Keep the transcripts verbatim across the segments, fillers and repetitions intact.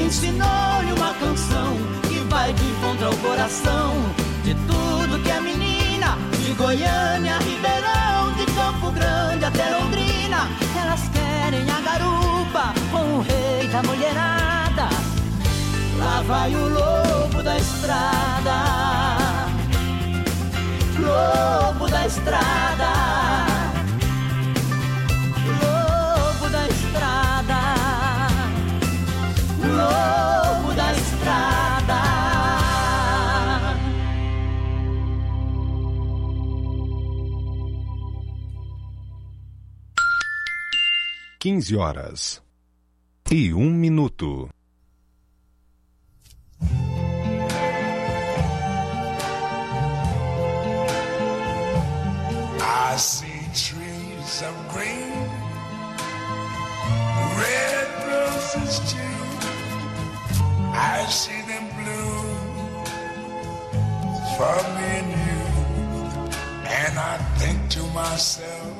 ensinou-lhe uma canção que vai de encontro ao coração de tudo que é menina, de Goiânia, Ribeirão, de Campo Grande até Londrina. Elas querem a garupa com o rei da mulherada. Lá vai o lobo da estrada, lobo da estrada, lobo da estrada, lobo da estrada. Quinze horas e um minuto. I see trees of green, red roses too. I see them bloom for me and you. And I think to myself,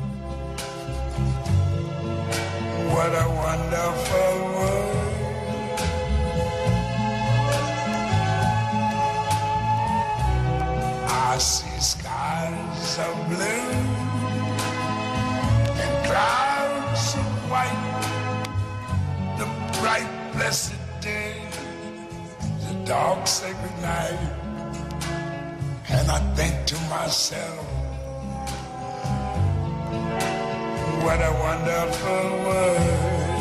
what a wonderful world. I see skies of blue and clouds of white, the bright blessed day, the dark sacred night. And I think to myself, what a wonderful world.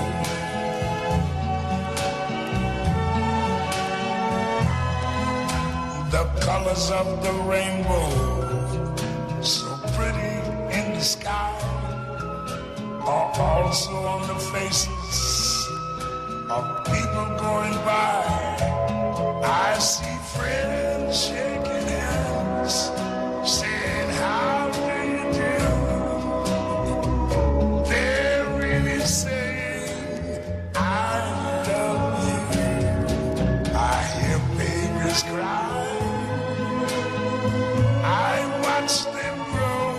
The colors of the rainbow, so pretty in the sky, are also on the faces of people going by. I see friends shaking hands, saying how do you do. They're really saying I love you. I hear babies cry, I watch them grow.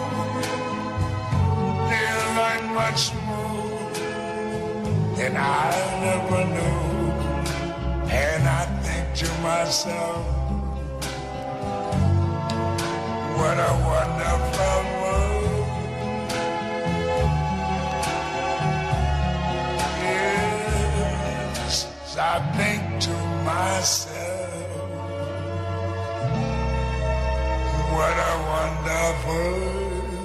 They'll learn much more than I never knew. And I think to myself, what a wonderful world. Yes, I think to myself, what a wonderful world.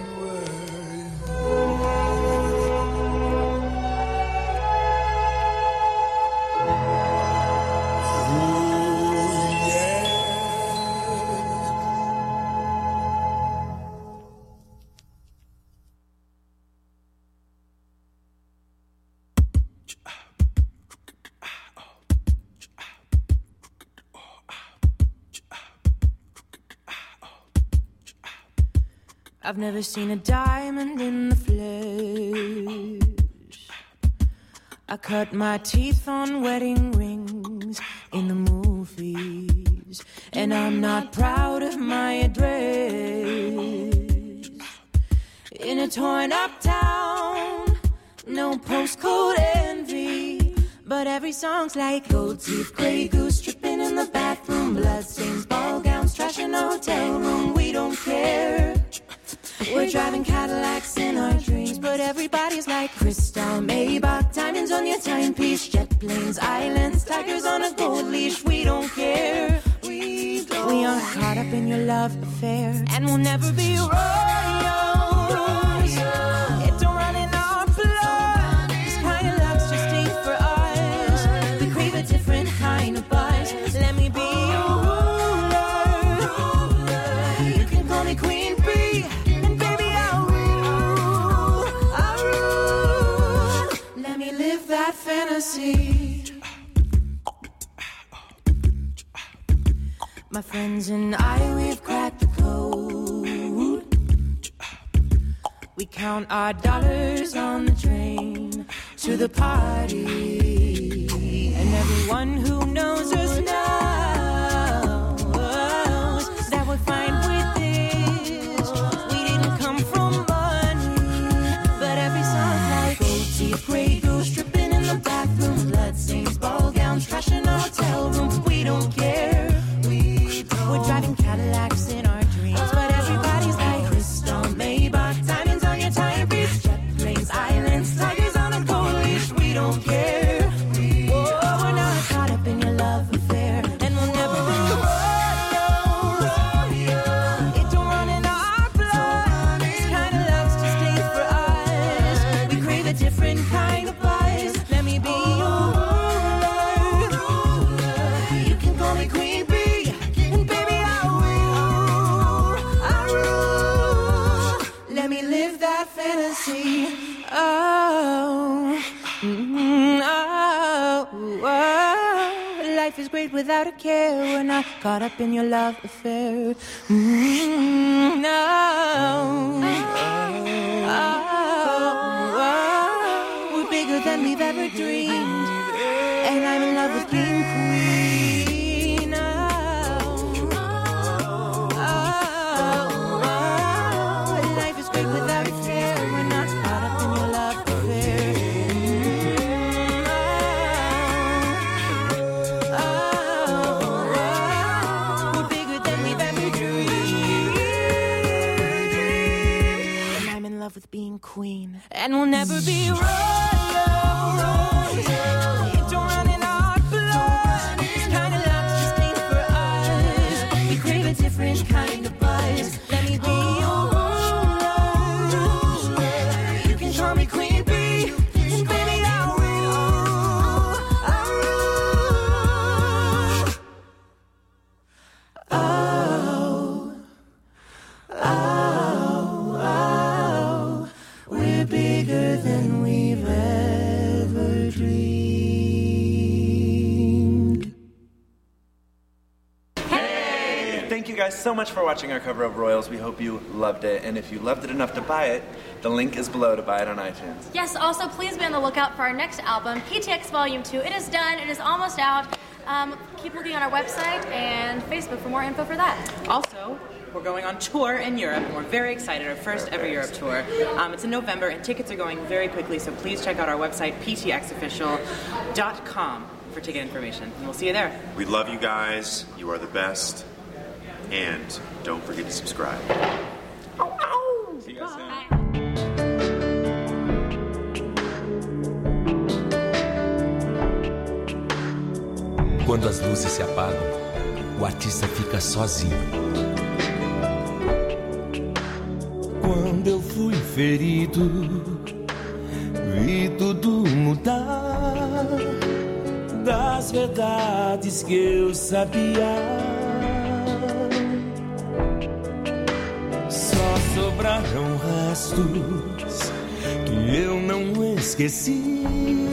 I've never seen a diamond in the flesh. I cut my teeth on wedding rings in the movies, and I'm not proud of my address. In a torn up town, no postcode envy, but every song's like gold teeth, gray goose, dripping in the bathroom, bloodstains, ball gowns, trash in a hotel room. We don't care. We're driving Cadillacs in our dreams, but everybody's like crystal, Maybach, diamonds on your timepiece, jet planes, islands, tigers on a gold leash. We don't care. We don't. We aren't caught up in your love affair, and we'll never be royals. It don't run in our blood. This kind of luck's just ain't for us. We crave a different kind of buzz. Let me be your ruler. You can call me Queen Bee. That fantasy. My friends and I, we've cracked the code. We count our dollars on the train to the party, and everyone who knows us knows that we're fine with this. We didn't come from money, but every song's like gold teeth, gray goose, dripping in the bathroom, bloodstains, ball gowns, trash great without a care. We're not caught up in your love affair. Mm-hmm, no. Oh, oh, oh. We're bigger than we've ever dreamed. And I'm in love with being queen. Oh, oh, oh. Life is great without a care. We're not caught up in your love affair. With being queen, and we'll never be royal, royal. It don't run in our blood. This kind of love's just made for us. We crave a different kind of buzz. Let me be your ruler. You can call me Queen Bee, and baby I'll rule. I'll rule. Oh, oh. We're bigger than we've ever dreamed. Hey! Thank you guys so much for watching our cover of Royals. We hope you loved it. And if you loved it enough to buy it, the link is below to buy it on iTunes. Yes, also please be on the lookout for our next album, P T X Volume two. It is done. It is almost out. Um, keep looking on our website and Facebook for more info for that. Also, we're going on tour in Europe, and we're very excited. Our first ever Europe tour. Um, it's in November, and tickets are going very quickly, so please check out our website, p t x official dot com, for ticket information. And we'll see you there. We love you guys. You are the best. And don't forget to subscribe. Oh, oh. See you guys soon. Bye. Quando as luzes se apagam, o artista fica sozinho. Quando eu fui ferido, vi tudo mudar. Das verdades que eu sabia, só sobraram rastros que eu não esqueci.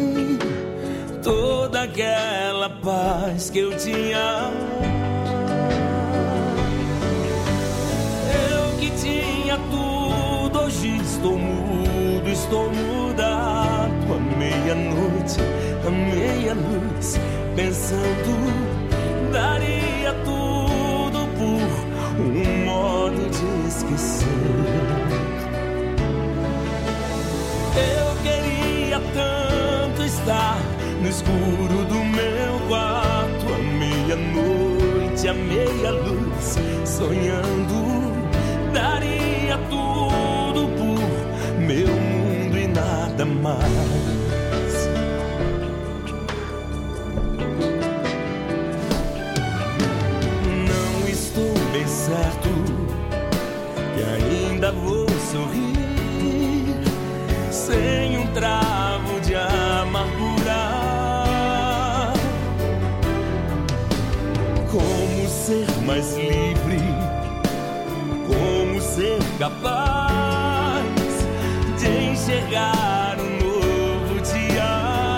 Toda aquela paz que eu tinha, eu que tinha tudo, hoje estou mudo, estou mudado. À meia-noite, à meia-luz, pensando, daria tudo por um modo de esquecer. Eu queria tanto estar no escuro do meu quarto, à meia-noite, à meia-luz, sonhando, daria tudo por meu mundo e nada mais. Não estou bem certo que ainda vou sorrir sem um travo de amargura. Como ser mais livre? Como ser capaz de enxergar um novo dia?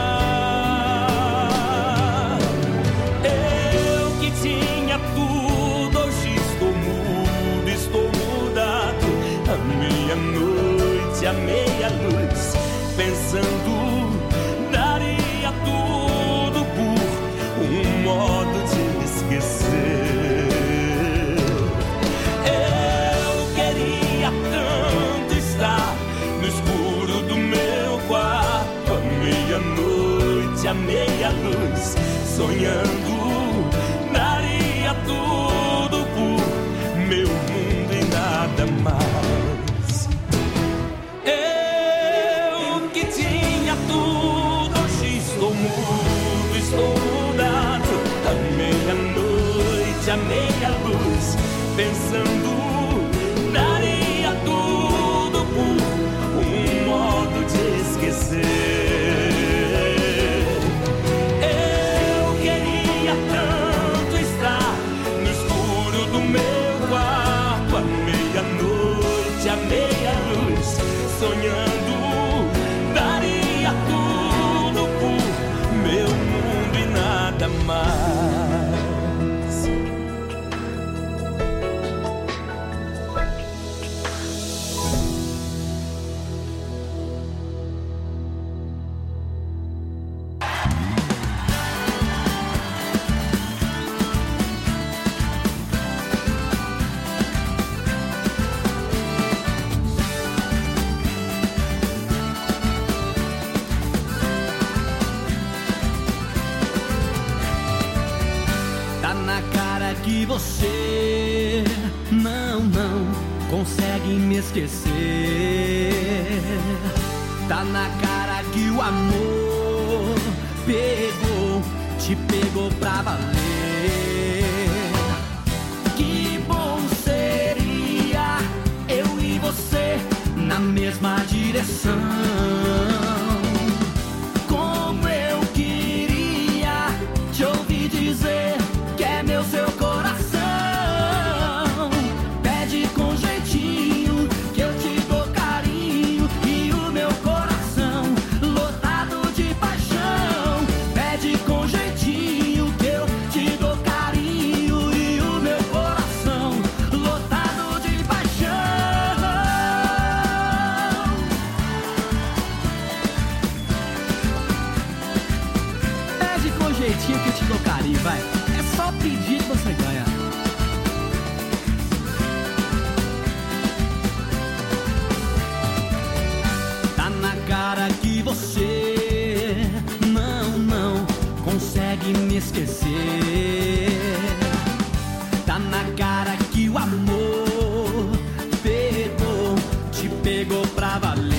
Eu que tinha tudo, hoje estou mudo, estou mudado. À meia-noite, à meia-luz, pensando, daria tudo por um modo de esquecer. Eu queria tanto estar no escuro do meu quarto, à meia-noite, à meia-luz, sonhando, daria tudo por meu mundo e nada mais. Eu que tinha tudo, hoje estou mudo, estou mudado. À meia-noite, à meia-luz, pensando, daria tudo por um modo de esquecer. Eu queria tanto estar no escuro do meu quarto, à meia-noite, à meia-luz, sonhando, daria tudo por meu mundo e nada mais. cara que você não, não consegue me esquecer. Tá na cara que o amor pegou, te pegou pra valer. Que bom seria eu e você na mesma direção. Como eu queria te ouvir dizer que é meu seu coração. Pede com jeitinho que eu te dou carinho e o meu coração lotado de paixão. Pede com jeitinho que eu te dou carinho e o meu coração lotado de paixão. Pede com jeitinho que eu te dou carinho, vai. É só pedir que você ganha. Tá na cara que você não, não consegue me esquecer. Tá na cara que o amor pegou, te pegou pra valer.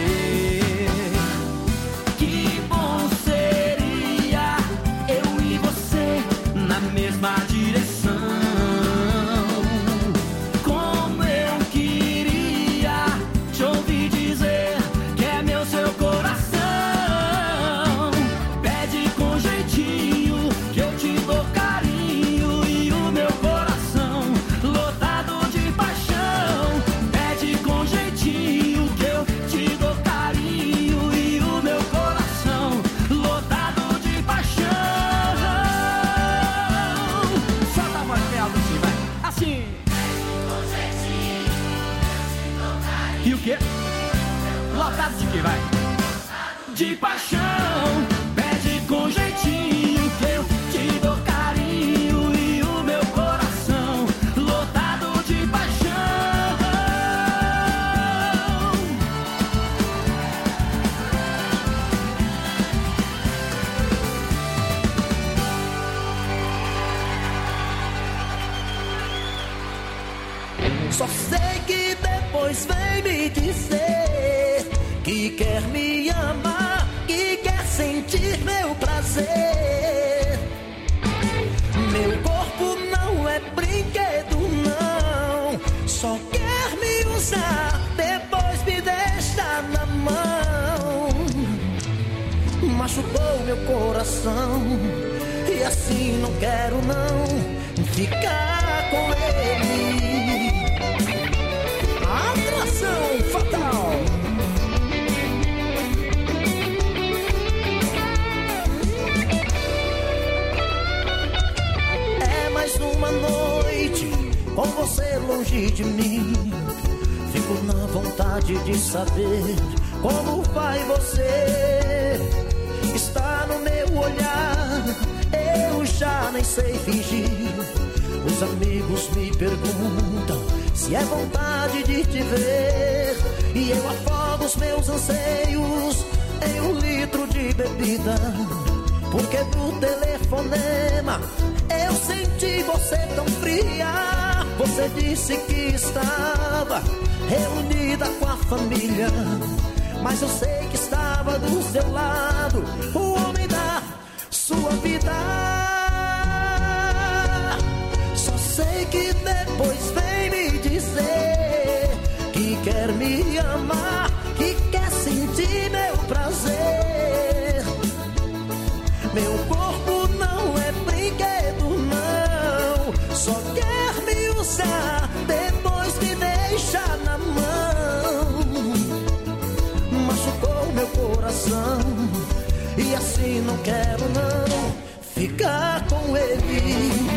Que bom seria eu e você na mesma direção. Como eu queria te ouvir dizer que é meu seu coração. Pede com jeitinho que eu te dou carinho e o meu coração lotado de paixão. Pede com jeitinho que eu te dou carinho e o meu coração lotado de paixão. Solta a voz bem alta assim, vai. Assim. E o quê? Lotado de quê, vai? De paixão. Pede com jeitinho que eu te dou carinho e o meu coração lotado de paixão. Só sei que depois vem me dizer que quer me amar, que quer sentir meu prazer. Meu corpo não é brinquedo, não. Só quer me usar, depois me deixa na mão. Machucou meu coração e assim não quero não ficar com ele. Atração fatal. É mais uma noite com você longe de mim. Fico na vontade de saber como vai você. Está no meu olhar, eu já nem sei fingir. Os amigos me perguntam se é vontade de te ver, e eu afogo os meus anseios em um litro de bebida. Porque do telefonema eu senti você tão fria. Você disse que estava reunida com a família, mas eu sei que estava do seu lado o homem da sua vida. Só sei que depois vem me dizer que quer me amar, que quer sentir meu prazer. Meu corpo não é brinquedo, não. Só quer me usar, depois me deixa na mão. Machucou meu coração e assim não quero não ficar com ele.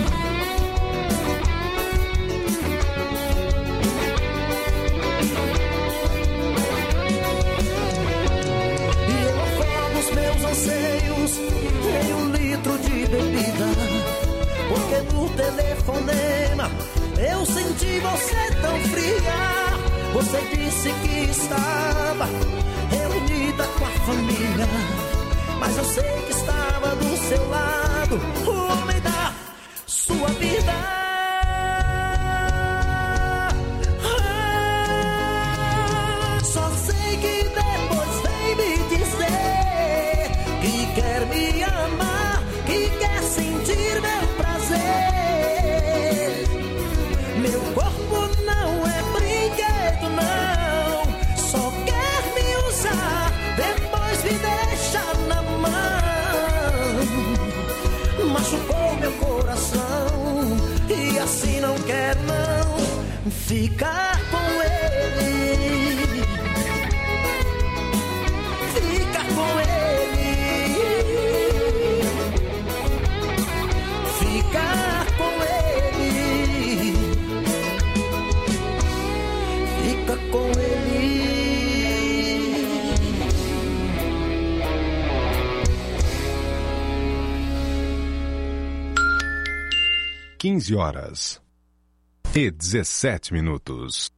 Anseios em um litro de bebida. Porque no telefonema eu senti você tão fria. Você disse que estava reunida com a família, mas eu sei que estava do seu lado o homem da sua sua vida. Ah, só sei que depois vem me dizer que quer me amar, que quer sentir meu prazer. Meu corpo não é brinquedo, não. Só quer me usar, depois me deixa na mão. Machucou meu coração e assim não quero não ficar com ele. Ficar com ele. Ficar com ele. Fica com ele. quinze horas e dezessete minutos.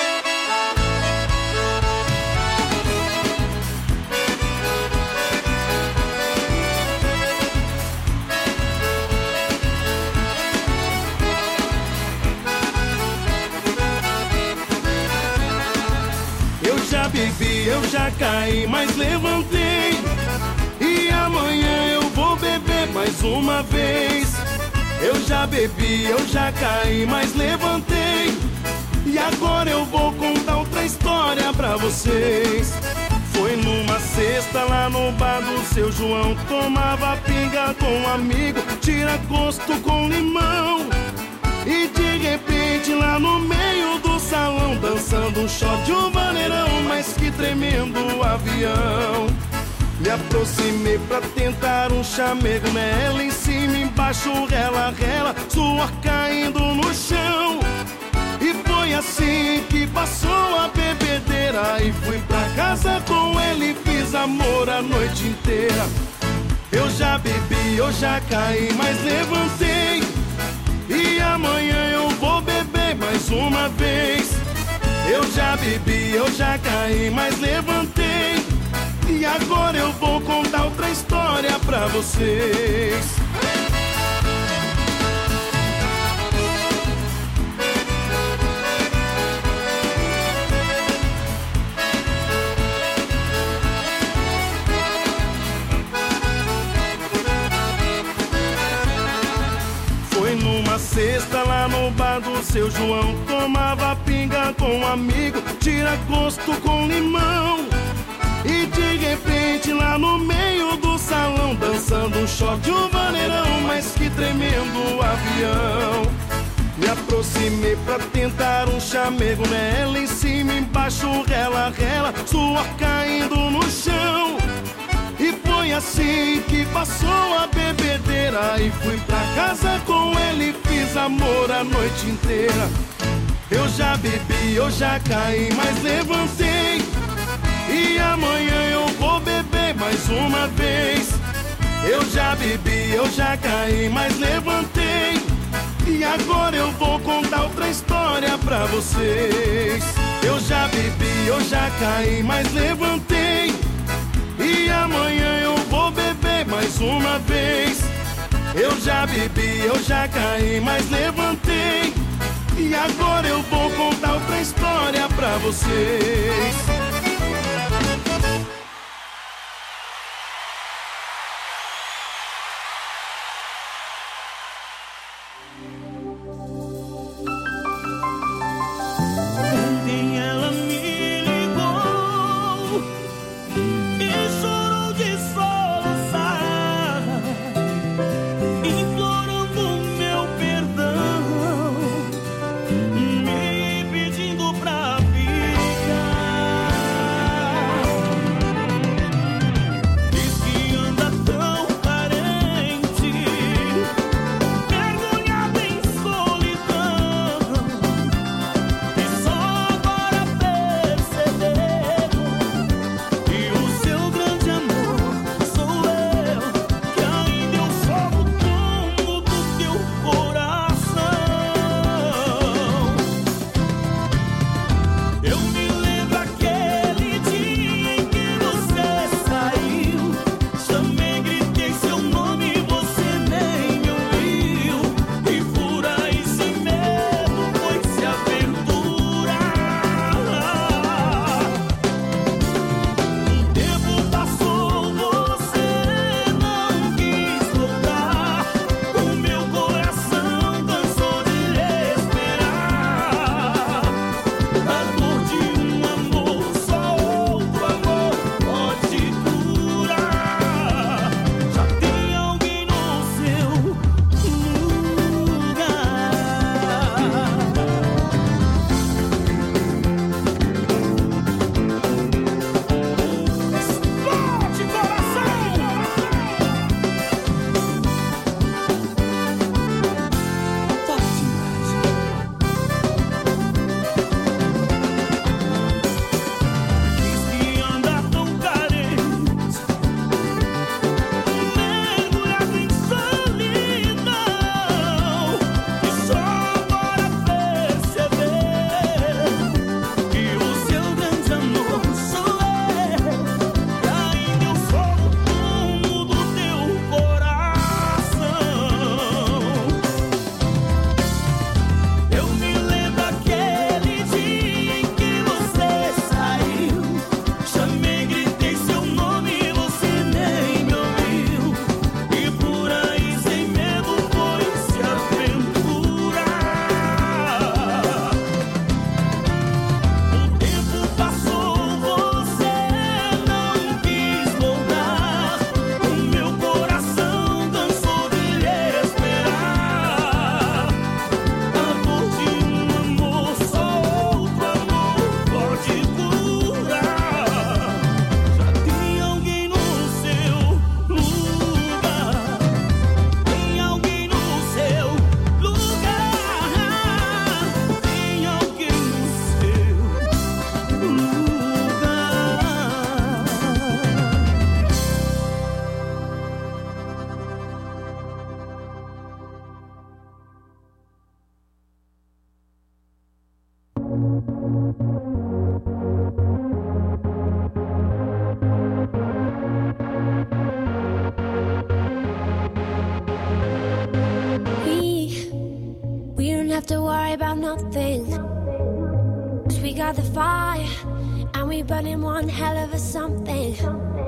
Eu já bebi, eu já caí, mas levantei. E amanhã eu vou beber mais uma vez. Eu já bebi, eu já caí, mas levantei. E agora eu vou contar outra história pra vocês. Foi numa sexta lá no bar do seu João. Tomava pinga com um amigo, tira gosto com limão. E de repente lá no meio do salão, dançando um shot de um vaneirão, mas que tremendo avião. Me aproximei pra tentar um chamego nela, em cima, embaixo, rela, rela, suor caindo no chão. E foi assim que passou a bebedeira, e fui pra casa com ele, fiz amor a noite inteira. Eu já bebi, eu já caí, mas levantei. E amanhã eu vou beber mais uma vez. Eu já bebi, eu já caí, mas levantei. E agora eu vou contar outra história pra vocês. Foi numa sexta lá no bar do seu João. Tomava pinga com um amigo, tira gosto com limão. E de repente lá no meio do salão, dançando um shot de um vaneirão, mas que tremendo avião. Me aproximei pra tentar um chamego nela, em cima, embaixo, rela, rela, suor caindo no chão. E foi assim que passou a bebedeira, e fui pra casa com ele, fiz amor a noite inteira. Eu já bebi, eu já caí, mas levantei. E amanhã eu vou beber mais uma vez. Eu já bebi, eu já caí, mas levantei. E agora eu vou contar outra história pra vocês. Eu já bebi, eu já caí, mas levantei. E amanhã eu vou beber mais uma vez. Eu já bebi, eu já caí, mas levantei. E agora eu vou contar outra história pra vocês. Me pedindo pra ficar. have to worry about nothing. 'Cause we got the fire, and we burning one hell of a something.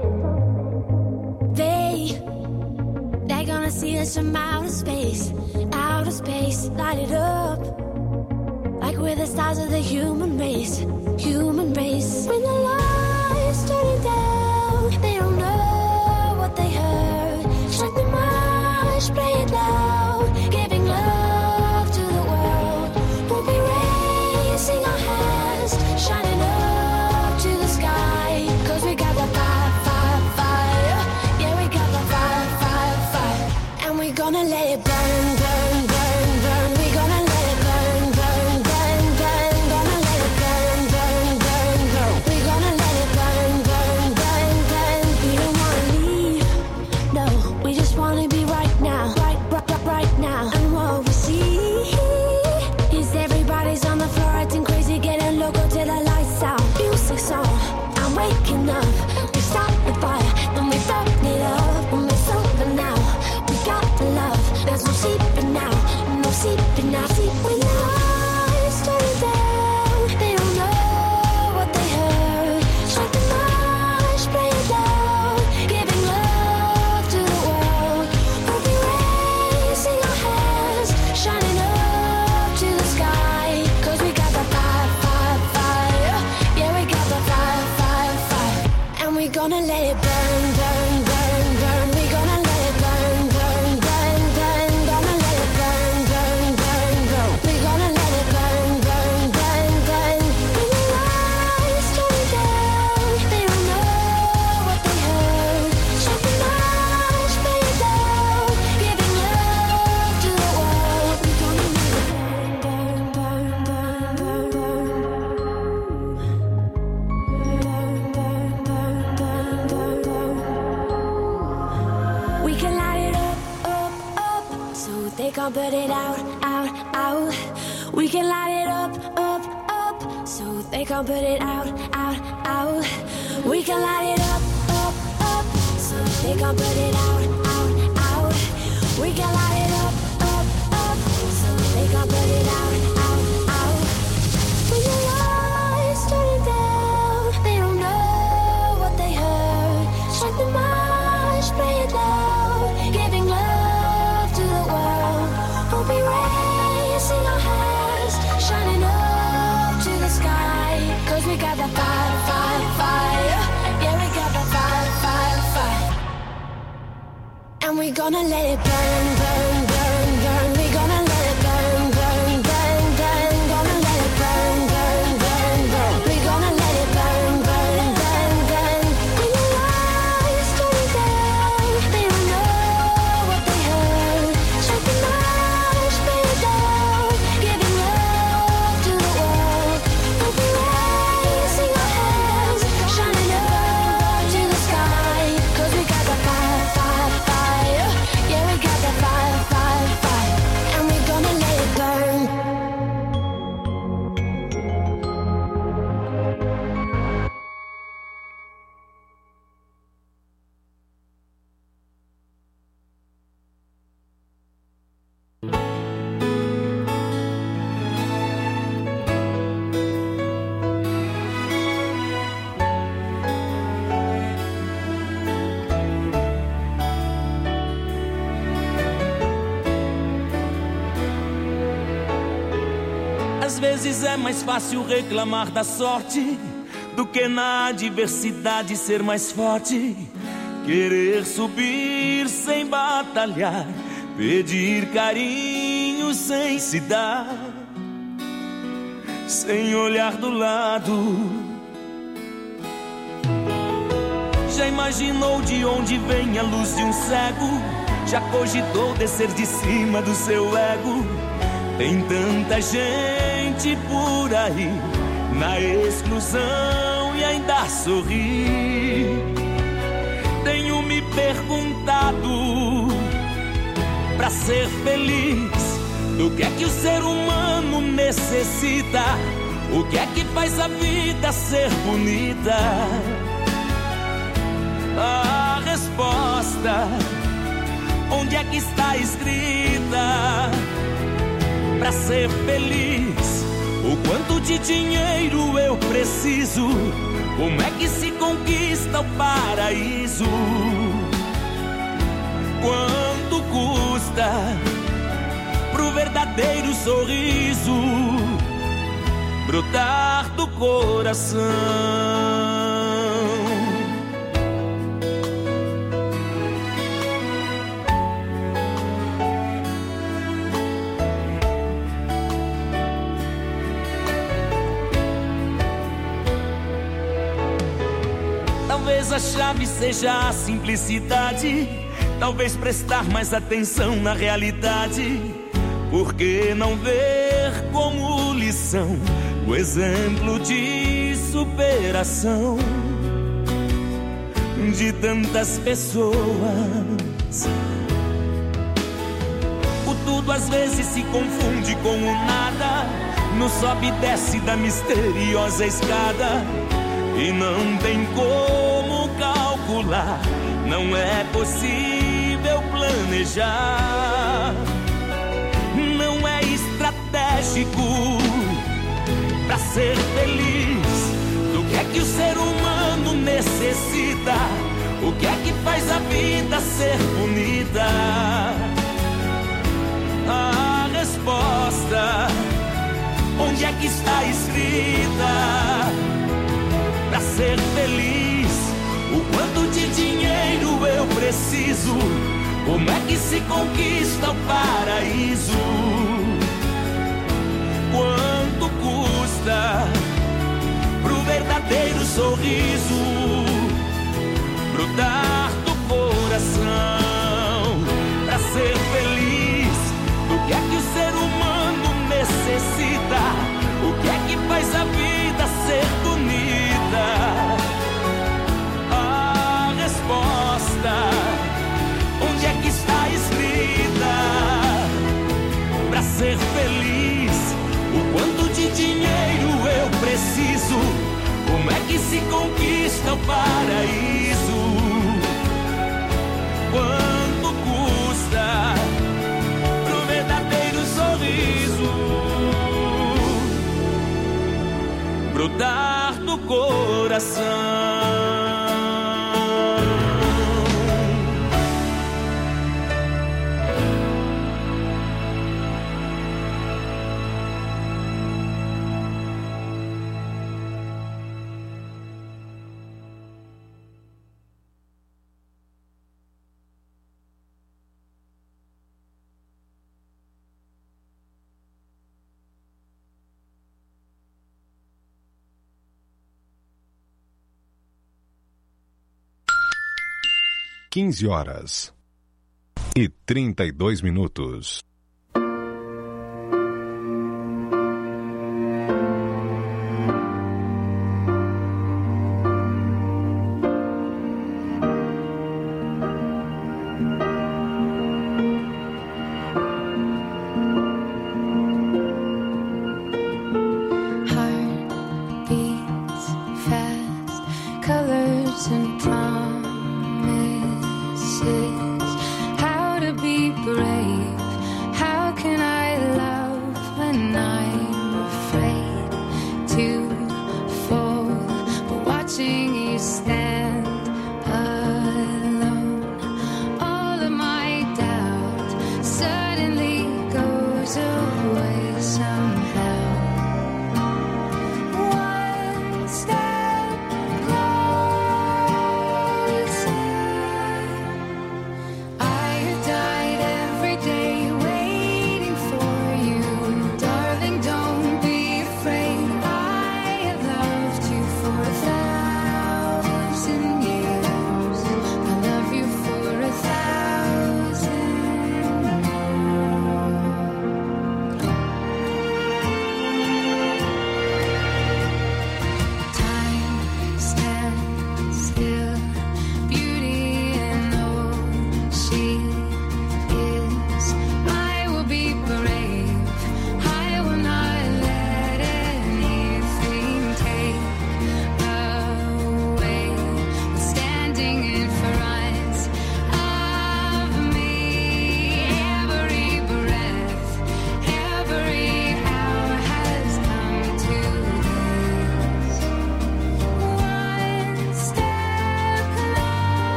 They, they're gonna see us from outer space, outer space, light it up. Like we're the stars of the human race, human race. When the lights turn down, they don't know what they heard. Strike the march, play it loud, giving love to the world. We'll be raising our hands, shining up to the sky. 'Cause we got the fire, fire, fire. Yeah, we got the fire, fire, fire. And we're gonna let it burn, burn, burn, burn. We're gonna let it burn, burn, burn, burn. Gonna let it burn, burn, burn, burn. We're gonna let it burn, burn, burn, burn. We don't wanna leave, no. We just wanna be right now, right, right, right, right now. And what we see is everybody's on the floor acting crazy, getting loco till the lights out. Music's on, I'm waking up. We start the fire, then we burn it up. When it's over now, we got the love. There's no sleeping now, no sleeping now. Sleep when the lights turn down. They don't know what they heard. Strike the march, play it loud, giving love to the world. We'll be raising our hands, shining up to the sky. 'Cause we got the fire, fire, fire. Yeah, we got the fire, fire, fire. And we're gonna let it burn, burn, burn, burn. We're gonna let it burn, burn, burn, burn. Gonna let it burn, burn, burn, burn. We're gonna let it burn, burn, burn, burn. When the lights turn down, they don't know what they heard. Strike the march, play it loud, giving love to the world. We're gonna let it burn, burn, burn, burn, burn, burn. We can light it up, up, up, so they can't put it out, out, out. We can light it up, up, up, so they can't put it out, out, out. We can light it up, up, up, so they can't put it out, out, out. We can light it up, up, up, so they can't put it out, out, out. When the lights turn down, they don't know what they heard. Strike the march, play it loud, giving love to the world. We'll be raising our hands, shining up to the sky. 'Cause we got the fire, fire, fire. Yeah, we got the fire, fire, fire. And we're gonna let it burn, burn, burn, burn. We're gonna let it burn, burn, burn, burn. Gonna let it burn, burn, burn, burn. We're gonna let it burn, burn, burn, burn. When the lights turn down, they don't know what they heard. Strike the march, play it loud, giving love to the world. We'll be raising our hands, shining up to the sky. 'Cause we got the fire, fire, fire. Yeah, we got the fire, fire, fire. And we're gonna let it burn. Às vezes é mais fácil reclamar da sorte do que na adversidade ser mais forte. Querer subir sem batalhar, pedir carinho sem se dar, sem olhar do lado. Já imaginou de onde vem a luz de um cego? Já cogitou descer de cima do seu ego? Tem tanta gente por aí na exclusão e ainda sorri. Tenho me perguntado, pra ser feliz, do que é que o ser humano necessita? O que é que faz a vida ser bonita? A resposta, onde é que está escrita? Pra ser feliz. O quanto de dinheiro eu preciso? Como é que se conquista o paraíso? Quanto custa pro verdadeiro sorriso brotar do coração? Talvez a chave seja a simplicidade, talvez prestar mais atenção na realidade. Por que não ver como lição o exemplo de superação de tantas pessoas? O tudo às vezes se confunde com o nada, no sobe e desce da misteriosa escada. E não tem como calcular, não é possível planejar. Não é estratégico pra ser feliz. Do que é que o ser humano necessita? O que é que faz a vida ser bonita? A resposta, onde é que está escrita? Pra ser feliz, o quanto de dinheiro eu preciso? Como é que se conquista o paraíso? Quanto custa pro verdadeiro sorriso brotar do coração? Pra ser feliz, do que é que o ser humano necessita? O que é que faz a vida ser bonita? A resposta, onde é que está escrita? Pra ser feliz, o quanto de dinheiro eu preciso? Como é que se conquista o paraíso? Quanto custa pro verdadeiro sorriso brotar do coração? quinze horas e trinta e dois minutos. How to be brave,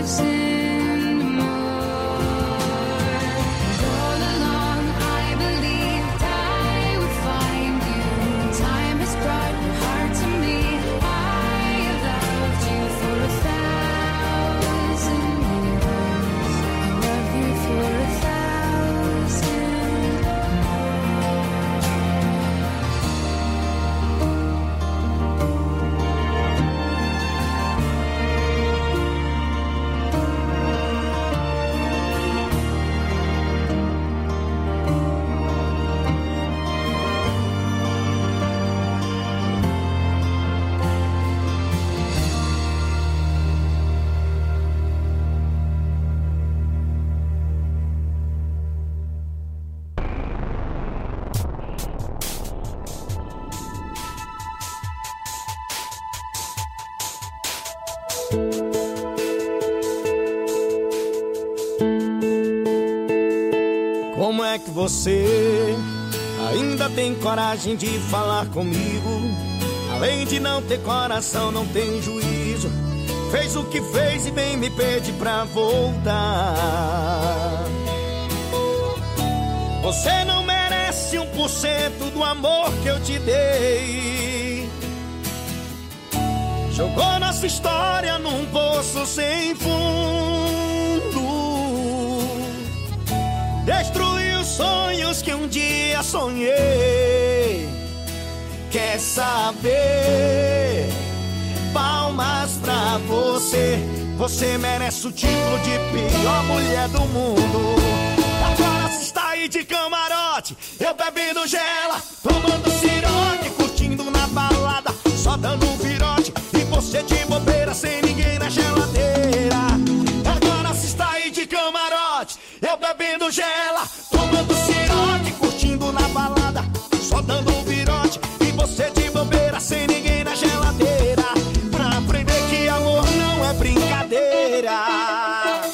Como é que você ainda tem coragem de falar comigo? Além de não ter coração, não tem juízo. Fez o que fez e vem me pede pra voltar. Você não merece um por cento do amor que eu te dei. Jogou nossa história num poço sem fundo. Destruiu sonhos que um dia sonhei. Quer saber? Palmas pra você. Você merece o título de pior mulher do mundo. Agora você está aí de camarote, eu bebendo gela, tomando ciroque, curtindo na balada, só dando um virote, e você de bobeira sem ninguém na geladeira. Agora você está aí de camarote, eu bebendo gela, tomando ciroque, curtindo na balada, só dando um virote, e você de bobeira sem ninguém na geladeira. Pra aprender que amor não é brincadeira.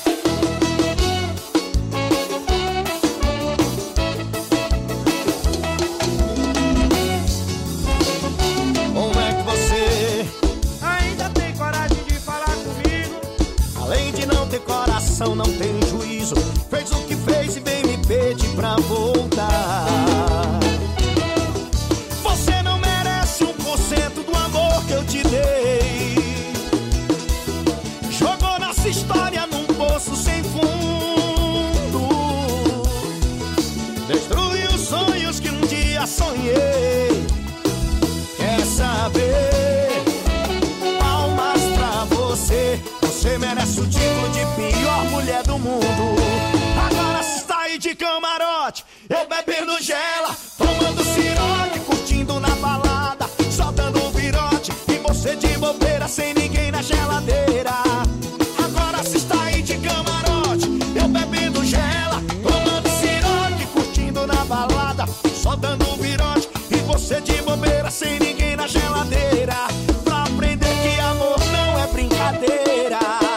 Não tem juízo, fez o que fez e vem me pedir pra voltar. Você não merece um por cento do amor que eu te dei. Jogou nossa história num poço sem fundo. Destruiu sonhos que um dia sonhei. Quer saber? Palmas pra você. Você merece o título de pior mulher do mundo. Agora você está aí de camarote, eu bebendo gela, tomando ciroque, curtindo na balada, só dando um virote, e você de bobeira sem ninguém na geladeira. Agora você está aí de camarote, eu bebendo gela, tomando ciroque, curtindo na balada, só dando um virote, e você de bobeira sem ninguém na geladeira. Pra aprender que amor não é brincadeira.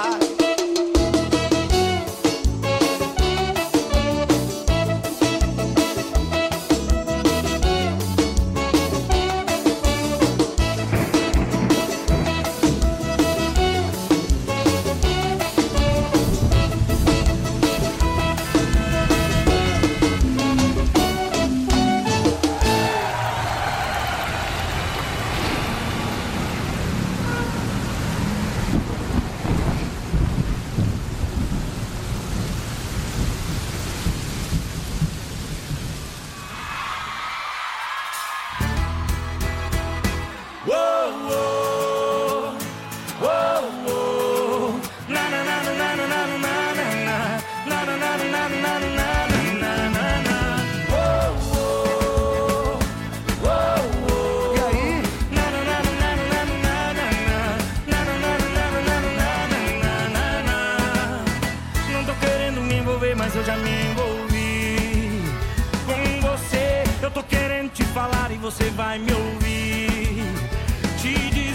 Você vai me ouvir te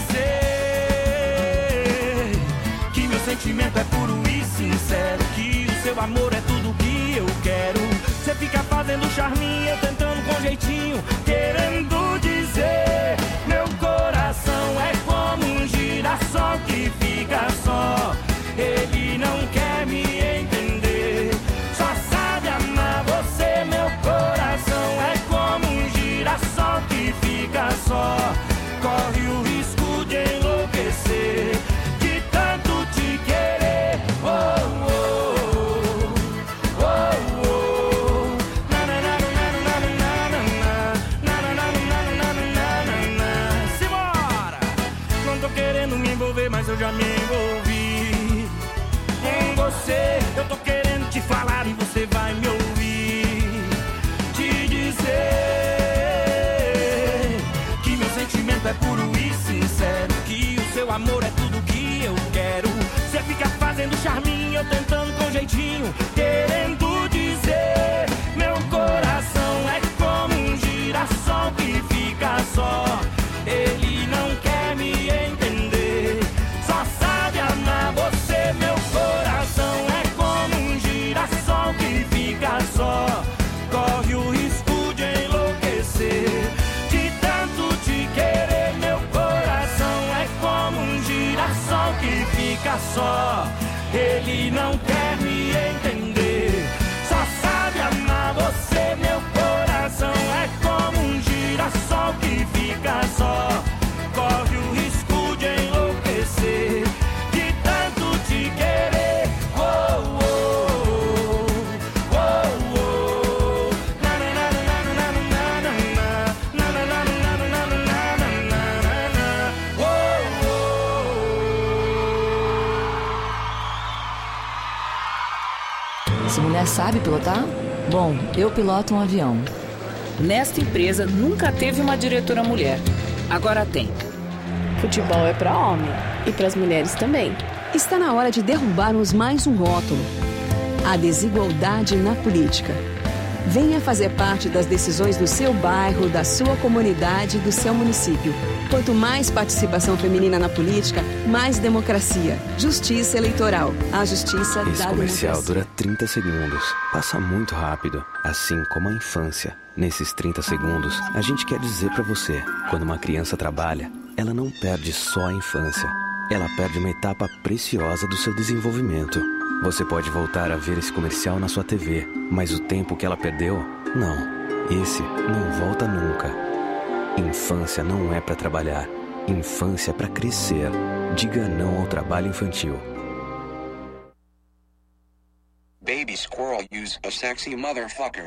dizer que meu sentimento é puro e sincero, que o seu amor é tudo que eu quero. Você fica fazendo charminho, eu tentando com jeitinho, querendo dizer: meu coração é como um girassol que fica só, ele não não quer me entender. Só sabe amar você, meu coração é como um girassol que fica só. Corre o risco de enlouquecer, de tanto te querer. Oh, oh, oh, oh, oh. Na, na, na, na, na, na, na, na, na, na, na, na, na, na, na, na, oh, oh. Se mulher sabe pilotar? Bom, eu piloto um avião. Nesta empresa nunca teve uma diretora mulher. Agora tem. Futebol é para homem e para as mulheres também. Está na hora de derrubarmos mais um rótulo: a desigualdade na política. Venha fazer parte das decisões do seu bairro, da sua comunidade, do seu município. Quanto mais participação feminina na política, mais democracia. Justiça eleitoral. A justiça Esse da comercial democracia. dura trinta segundos. Passa muito rápido, assim como a infância. Nesses trinta segundos, a gente quer dizer pra você: quando uma criança trabalha, ela não perde só a infância. Ela perde uma etapa preciosa do seu desenvolvimento. Você pode voltar a ver esse comercial na sua T V, mas o tempo que ela perdeu, não. Esse não volta nunca. Infância não é pra trabalhar. Infância é pra crescer. Diga não ao trabalho infantil. Baby squirrel use a sexy motherfucker.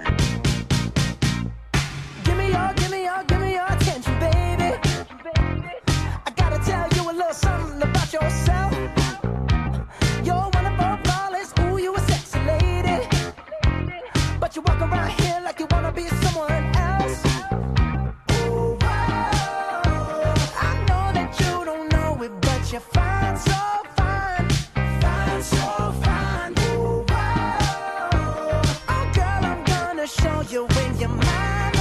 Give me your, give me your, give me your attention, baby. I gotta tell you a little something about yourself. You're one of our flawless, ooh, you a sexy lady. But you walk around here like you wanna be someone else. Ooh, whoa. I know that you don't know it, but you're fine, so fine. Fine, so fine. Ooh, whoa. Oh, girl, I'm gonna show you when you're mine.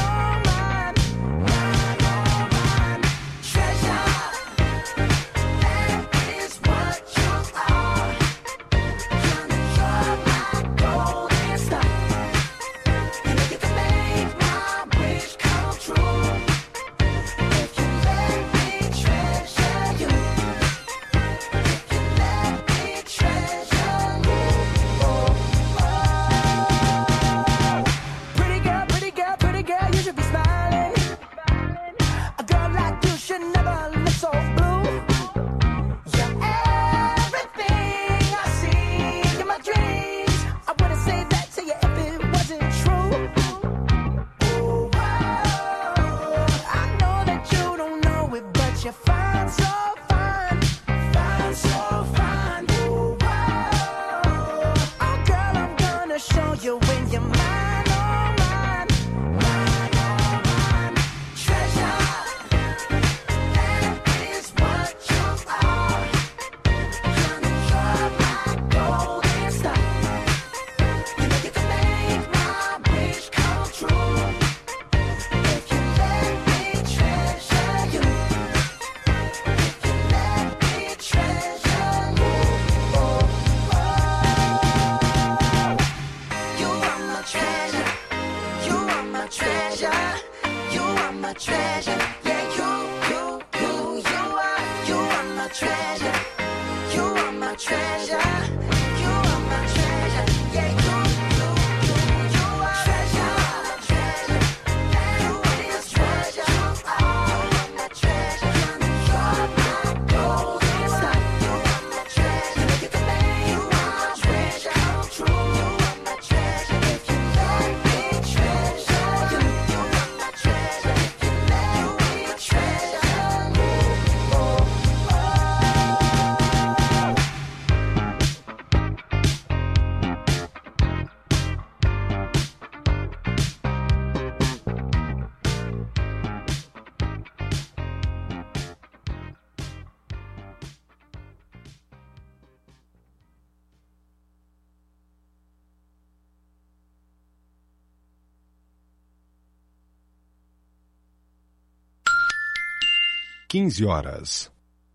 quinze horas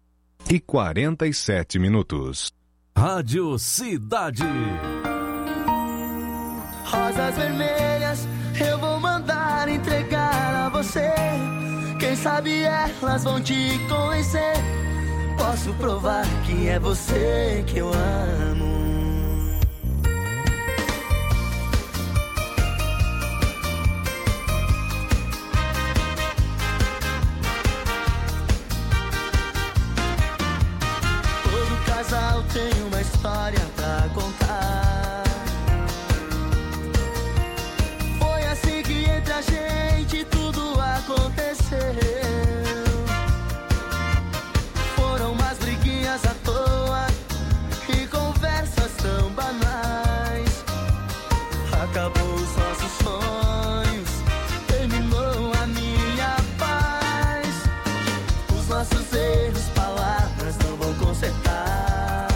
e quarenta e sete minutos. Rádio Cidade. Rosas vermelhas eu vou mandar entregar a você. Quem sabe elas vão te convencer. Posso provar que é você que eu amo. pra contar. Foi assim que entre a gente tudo aconteceu. Foram umas briguinhas à toa e conversas tão banais. Acabou os nossos sonhos, terminou a minha paz. Os nossos erros, palavras não vão consertar.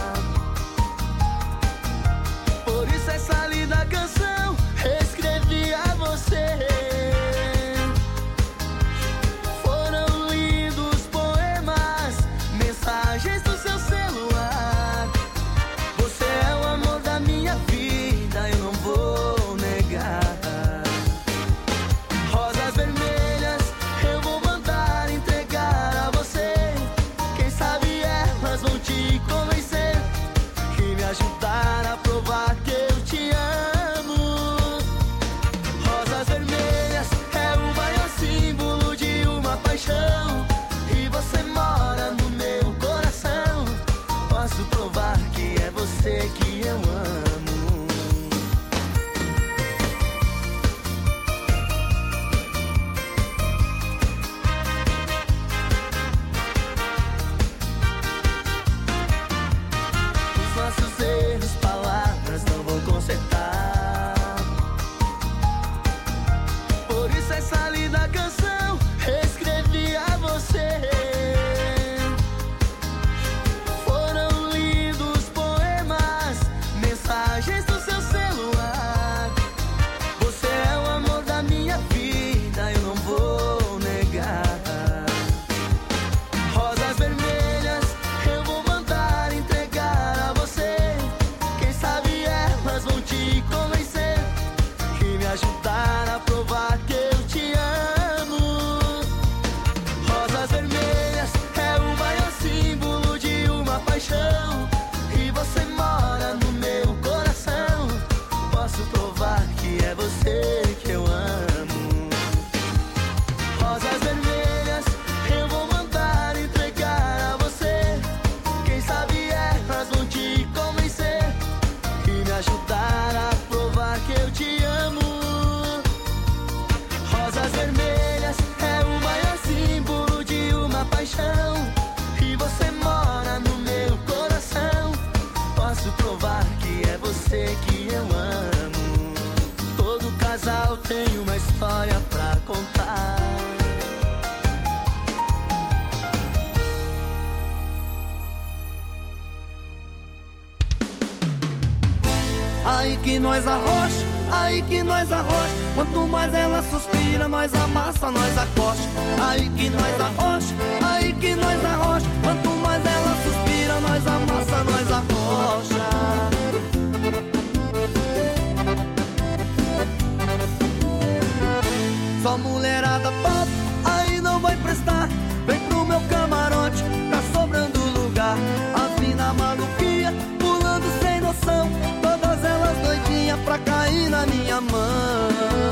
Por isso essa linda canção escrevi a você. Foram lindos poemas, mensagens do seu celular. Você é o amor da minha vida, eu não vou negar. Rosas vermelhas eu vou mandar entregar a você. Quem sabe elas vão te convencer e me ajudar a provar que eu te amo. Rosas vermelhas é o maior símbolo de uma paixão. E você mora no meu coração. Posso provar que é você que eu amo. Os nossos erros, palavras não vão consertar. Por isso essa linda canção escrevi a você. Foram lindos poemas, mensagens do seu celular. Você é o amor da minha vida, eu não vou negar. Rosas vermelhas eu vou mandar entregar a você. Quem sabe elas vão te convencer e me ajudar a provar que eu te amo. Rosas vermelhas é o maior símbolo de uma paixão. E você mora no meu coração. Posso provar que é você que eu amo. Rosas vermelhas eu vou mandar entregar a você. Quem sabe elas vão te convencer e me ajudar a provar que eu te amo. Rosas vermelhas é o maior símbolo de uma paixão. E você mora no meu coração. Posso provar que é você que eu amo. Todo casal tem uma história pra contar. Aí que nós arrocha, aí que nós arrocha. Quanto mais ela suspira, nós amassa, nós acosta. Aí que nós arrocha, aí que nós arrocha. Quanto mais ela suspira, nós amassa, nós arrocha. Só mulherada pop, aí não vai prestar. Vem pro meu camarote, tá sobrando lugar. As mina maluquinha, pulando sem noção. Todas elas doidinhas pra cair na minha mão.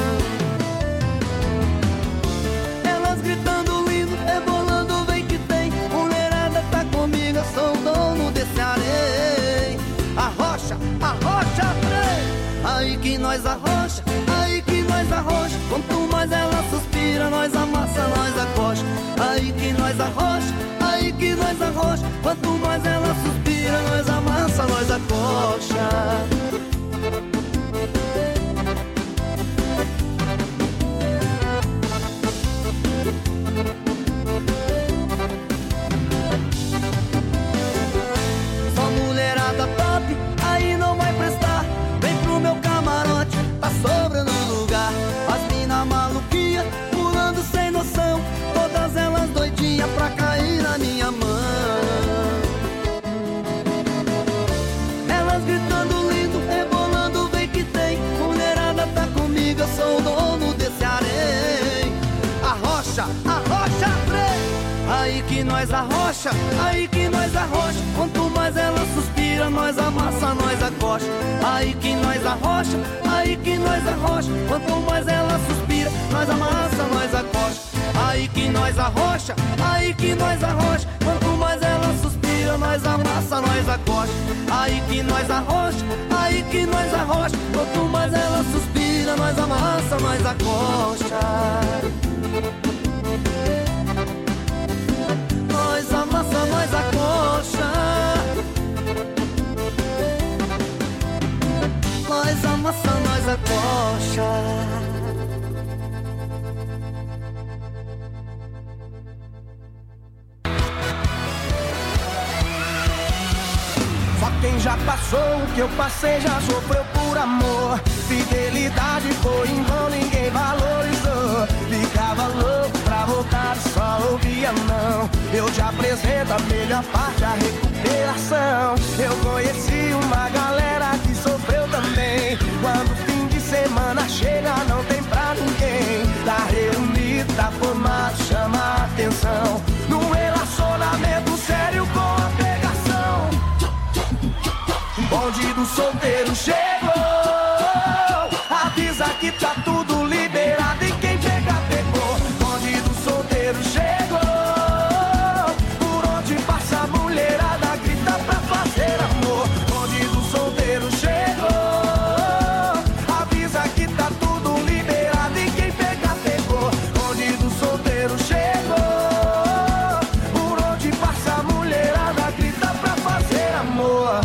Elas gritando lindo, rebolando, vem que tem. Mulherada tá comigo, eu sou o dono desse areia. Arrocha, arrocha, trem. Aí que nós arrocha, aí que nós arrocha. Quanto mais ela suspira, nós amassa, nós acosta. Aí que nós arrocha, aí que nós arrocha. Quanto mais ela suspira, nós amassa, nós acosta. Só mulherada top, aí não vai prestar. Vem pro meu camarote, tá sobrando lugar. As mina maluquinha, pulando sem noção. Todas elas doidinhas pra cair na minha mão. Elas gritando lindo, rebolando, vem que tem. Mulherada tá comigo, eu sou o dono desse areia. Arrocha, arrocha, trem. Aí que nós arrocha, aí que nós arrocha. Quanto mais ela suspira, nós amassa, nós acosta. Aí que nós arrocha, aí que nós arrocha. Quanto mais ela suspira, nós amassa, nós acosta. Aí que nós arrocha, aí que nós arrocha. Quanto mais ela suspira, suspira, nós amassa, nós acosta. Aí que nós arrocha, aí que nós arrocha. Quanto mais ela suspira, nós amassa, nós acosta. Nós amassa, nós acosta. Nós amassa, nós acosta. Quem já passou o que eu passei já sofreu por amor. Fidelidade foi em vão, ninguém valorizou. Ficava louco pra voltar e só ouvia não. Eu te apresento a melhor parte, a recuperação. Eu conheci uma galera que sofreu também. Quando o fim de semana chega não tem pra ninguém. Tá reunido, tá formado, chama a atenção. Num relacionamento sério com a pegação. Bonde do solteiro chegou. Avisa que tá tudo liberado e quem pega pegou. Bonde do solteiro chegou. Por onde passa a mulherada grita pra fazer amor. Bonde do solteiro chegou. Avisa que tá tudo liberado e quem pega pegou. Bonde do solteiro chegou. Por onde passa a mulherada grita pra fazer amor.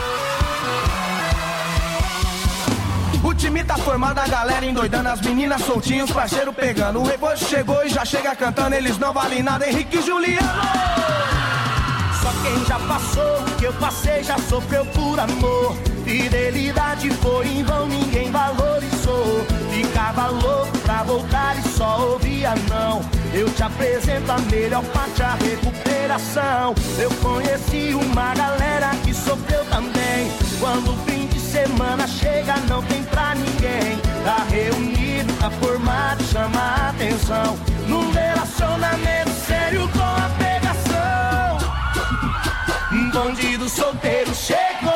O time tá formado, a galera endoidando, as meninas soltinhos, parceiro pegando. O rebote chegou e já chega cantando, eles não valem nada, Henrique e Juliano. Só quem já passou o que eu passei já sofreu por amor. Fidelidade foi em vão, ninguém valorizou. Ficava louco pra voltar e só ouvia não. Eu te apresento a melhor parte, a recuperação. Eu conheci uma galera que sofreu também. Quando o fim de semana chega não tem pra ninguém. Tá reunido, tá formado, chama a atenção. Num relacionamento sério com a pegação. Um bandido solteiro chegou.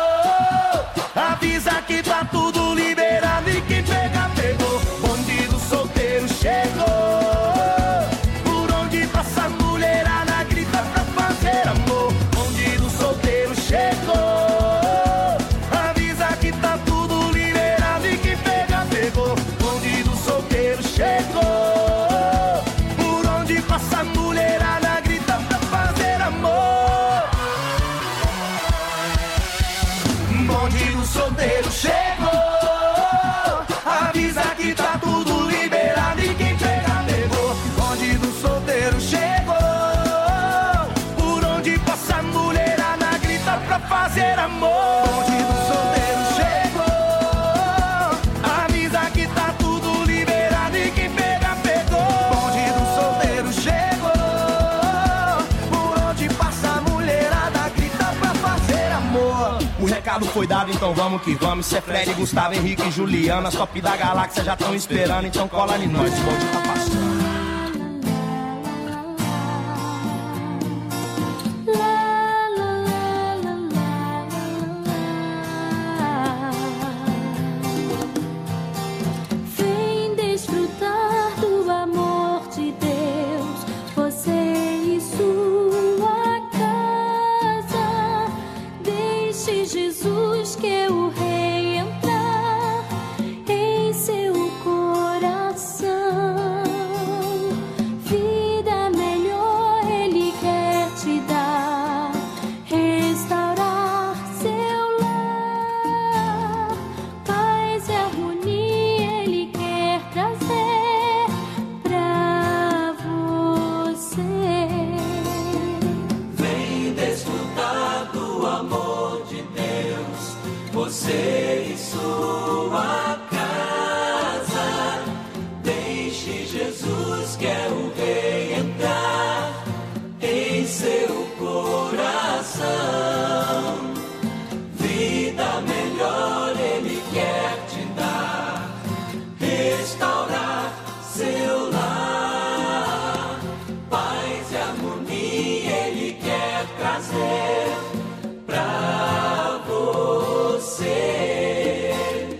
Avisa que tá tudo liberado e quem pega pegou. Bandido solteiro chegou. Por onde passa a mulherada grita pra fazer amor. Bandido solteiro chegou. Avisa que tá tudo liberado e quem pega pegou. Bandido solteiro chegou. Por onde passa a mulherada grita pra fazer amor. Bandido solteiro chegou. Avisa que tá tudo liberado e quem pega pegou. Bandido solteiro chegou. Por onde passa a mulherada grita pra fazer amor. Bandido solteiro chegou. Avisa que tá tudo liberado e quem pega pegou. Bandido solteiro chegou. Por onde passa a mulherada grita pra fazer amor. O recado foi dado, então vamos que vamos. Cê é Fred, Gustavo, Henrique e Juliana. As top da galáxia já tão esperando, então cola em nós, o bonde tá passando. Vem desfrutar do amor de Deus, você e sua casa. Deixe Jesus que o rei entrar em seu coração. Vida melhor ele quer te dar, restaurar seu lar. Paz e harmonia ele quer trazer pra você. Vem desfrutar do amor de Deus, você e sua casa. Deixe Jesus que é o rei entrar em seu coração. Vida melhor ele quer te dar, restaurar seu lar. Paz e harmonia ele quer trazer pra você.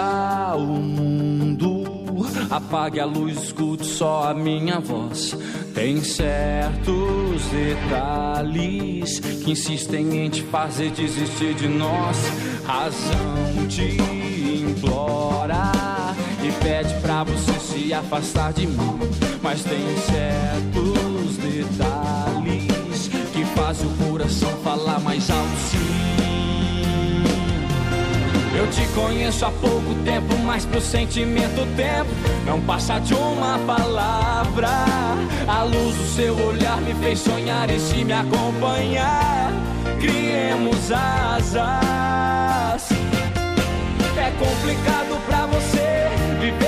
escuta o mundo. Apague a luz, escute só a minha voz. Tem certos detalhes que insistem em te fazer desistir de nós. Razão te implora e pede pra você se afastar de mim. Mas tem certos detalhes que fazem o coração falar mais alto, sim. Eu te conheço há pouco tempo, mas pro sentimento o tempo não passa de uma palavra. A luz do seu olhar me fez sonhar e se me acompanhar, criemos asas. É complicado pra você